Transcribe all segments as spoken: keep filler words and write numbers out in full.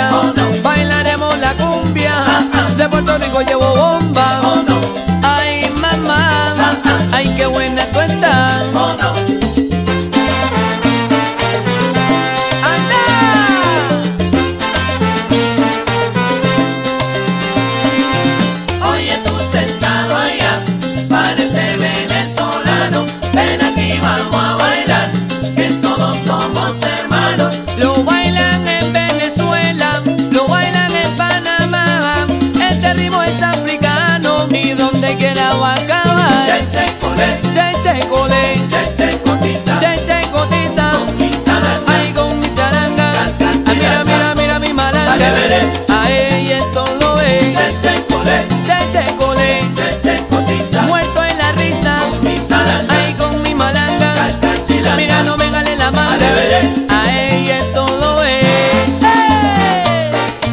cumbia, oh no, bailaremos la cumbia, ah, ah, de Puerto Rico llevo bomba, oh no, ay mamá, ah, ah, ay qué buena tú estás. oh no. ¡Anda! Oye tú sentado allá, parece venezolano, ven aquí vamos a bailar, que todos somos hermanos. Lo bailan en Venezuela, lo bailan en Panamá, este ritmo es africano y donde quiera va a acabar. Cheche colé, Che, che, colé, cheche cotiza, che, che, cotiza, con mi salanga, ay con mi charanga, Can, can, ay mira, chiranga. mira, mira mi malanga, Dale, veré. ay esto lo es, cheche colé, che, che, colé, cheche cotiza, muerto en la risa, con mi salanga, ay con mi malanga, Can, can, chiranga. mira no me gane la manga, Dale, veré. ay esto lo es. ¡Hey!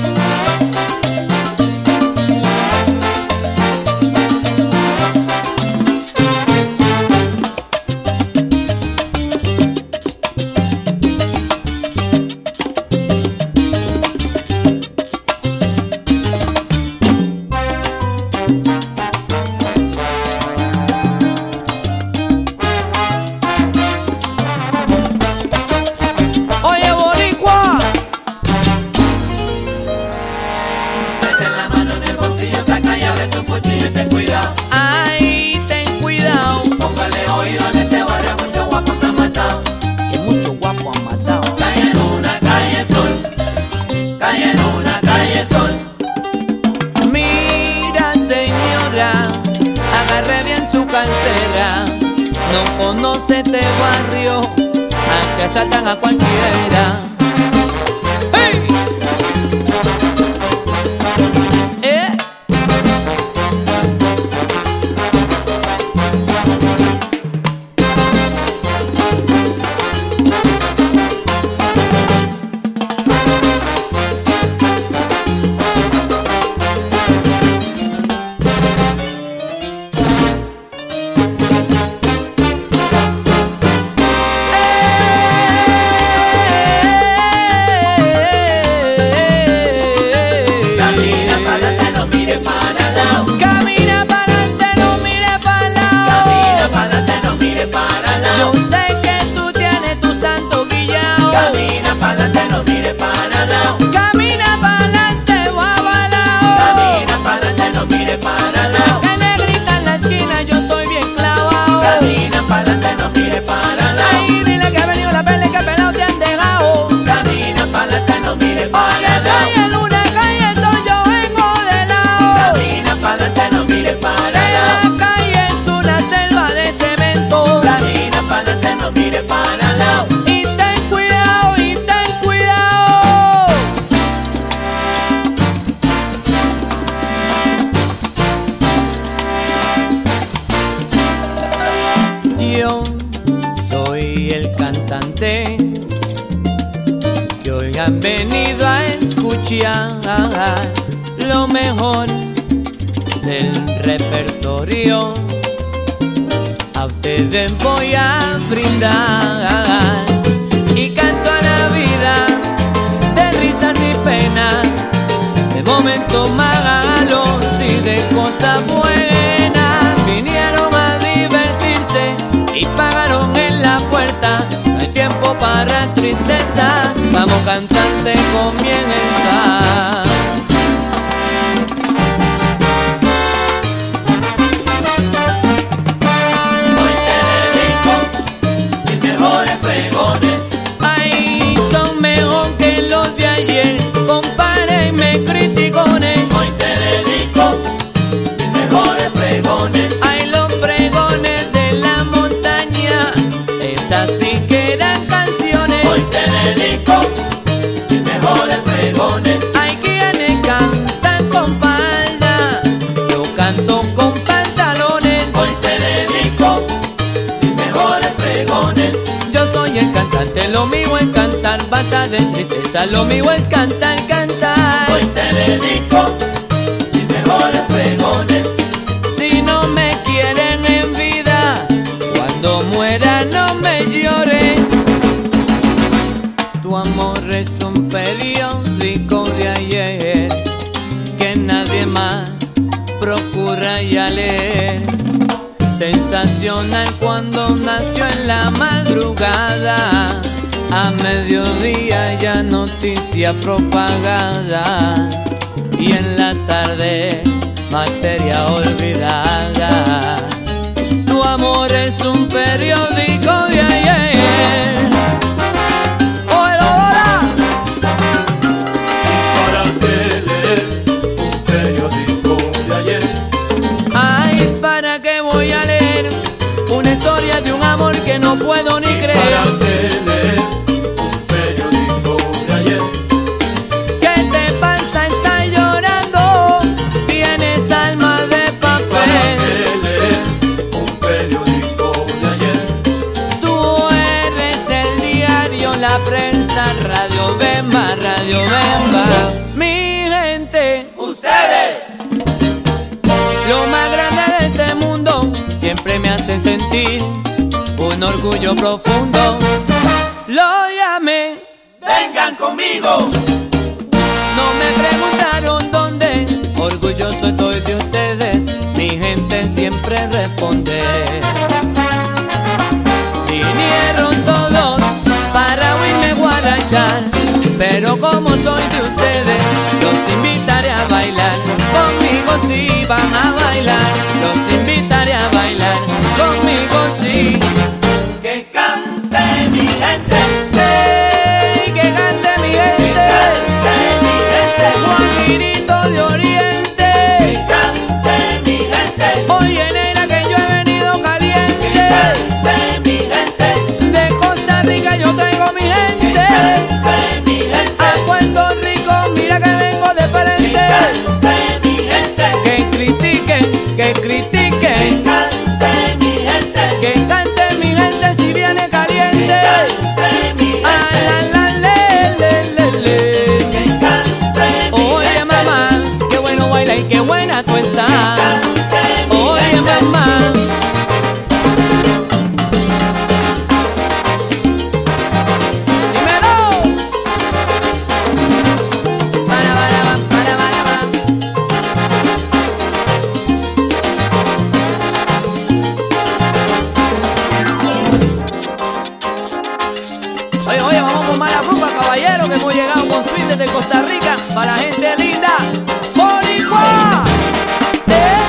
Oye, boricua, Mete la mano en el bolsillo, saca y abre tu cuchillo y ten cuidado. ay, ten cuidado, Póngale oído en este barrio, muchos guapos se han matado. que mucho guapo han matado. Calle en una calle sol, calle en una calle sol. Mira señora, agarre bien su cartera, no conoce este barrio, aunque asaltan a cualquiera. ¡Hey! ¿Eh? Camina para adelante, no mire para el lado. Camina para adelante, no mire para el lado. Camina para adelante, no mire para el Yo lado. sé que tú tienes tu santo guillao. Camina para adelante, no mire para el lado. Camina para adelante, guabalao. Camina para adelante, no mire para el lado. Que negrita en la esquina, yo estoy bien clavado. Camina para adelante, no mire para el lado. Ay, dile que ha venido la pele, que pelado te han dejado. Camina para adelante, no mire para Oye, el lado. calle luna, calle sol, yo vengo de lado. Camina para adelante, no mire para el Que lado. la calle es una selva de cemento. Camina para adelante, no mire para el lado. Y ten cuidado, y ten cuidado. Yo soy el cantante que hoy han venido a escuchar lo mejor del repertorio. A ustedes voy a brindar y canto a la vida de risas y penas, de momentos malos y de cosas buenas. Vinieron a divertirse y pagaron en la puerta. No hay tiempo para tristeza, vamos cantante, comienza. Hoy te dedico mis mejores pregones. Ay, son mejor que los de ayer, compárenme criticones. Hoy te dedico mis mejores pregones. Ay, los pregones de la montaña, esas sí que eran canciones. Hoy te dedico mis mejores pregones. Hay quienes cantan con falda, yo canto con pantalones. Hoy te dedico mis mejores pregones. Yo soy el cantante, lo mío es cantar, basta de tristeza, lo mío es cantar, cantar. Hoy te dedico mis mejores pregones. Si no me quieren en vida, cuando muera no me lloren. Tu amor es un periodo periódico de ayer que nadie más procura ya leer. Sensacional cuando nació en la madrugada, a mediodía ya noticia propagada, y en la tarde materia olvidada. Tu amor es un periódico de ayer. ¡Oye, Lola! ¿Para qué leer un periódico de ayer? Ay, ¿para qué voy a leer una historia de un amor que no puedo ni creer? ¿Para qué leer un periódico de ayer? ¿Qué te pasa? Estás llorando, tienes alma de ¿Para papel. qué leer un periódico de ayer? Tú eres el diario, la prensa, Radio Bemba, Radio Bemba. Mi gente, ¡Ustedes! lo más grande de este mundo, siempre me hacen sentir un orgullo profundo. Lo llamé, ¡Vengan conmigo! no me preguntaron dónde, orgulloso estoy de ustedes, mi gente siempre responde. Vinieron todos para oírme guarachar, pero como soy de ustedes, los invitaré a bailar. Conmigo sí van a bailar, los invitaré a bailar. Conmigo sí. ¡Que cante mi gente! ¡Ey! ¡Que cante mi ¡Que gente! cante mi gente! Juanito de Oriente. ¡Que cante mi gente! Oye, nena, que yo he venido ¡Que caliente. cante mi gente! De Costa Rica yo traigo mi ¡Que gente. cante mi gente! A Puerto Rico, mira que vengo de ¡Que frente. cante mi gente! Que critiquen, que ¡Que critiquen. cante mi gente! Que cante mi gente si viene ¡Que caliente. cante mi Ah, gente! la, la, le, le, le, le. ¡Que cante mi Oye, gente! mamá, qué bueno baila y qué buena tú estás. ¡Cante mi Oye, gente! mamá. Dímelo. Para, para, para, para, para, para. Oye, oye, vamos con mala rumba, caballero, que hemos llegado con suite desde Costa Rica para la gente linda. ¡Boricua! ¿Eh?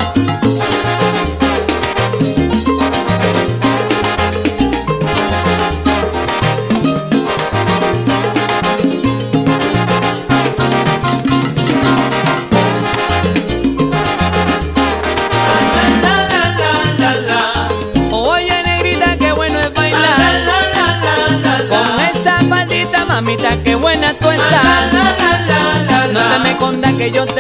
La, la, la, la, la. Oye, negrita, qué bueno es La, bailar. la, la, la, la, Con la. esa faldita, mamita, qué buena tú La, estás. la, la, la, la, No la. te me escondas que yo te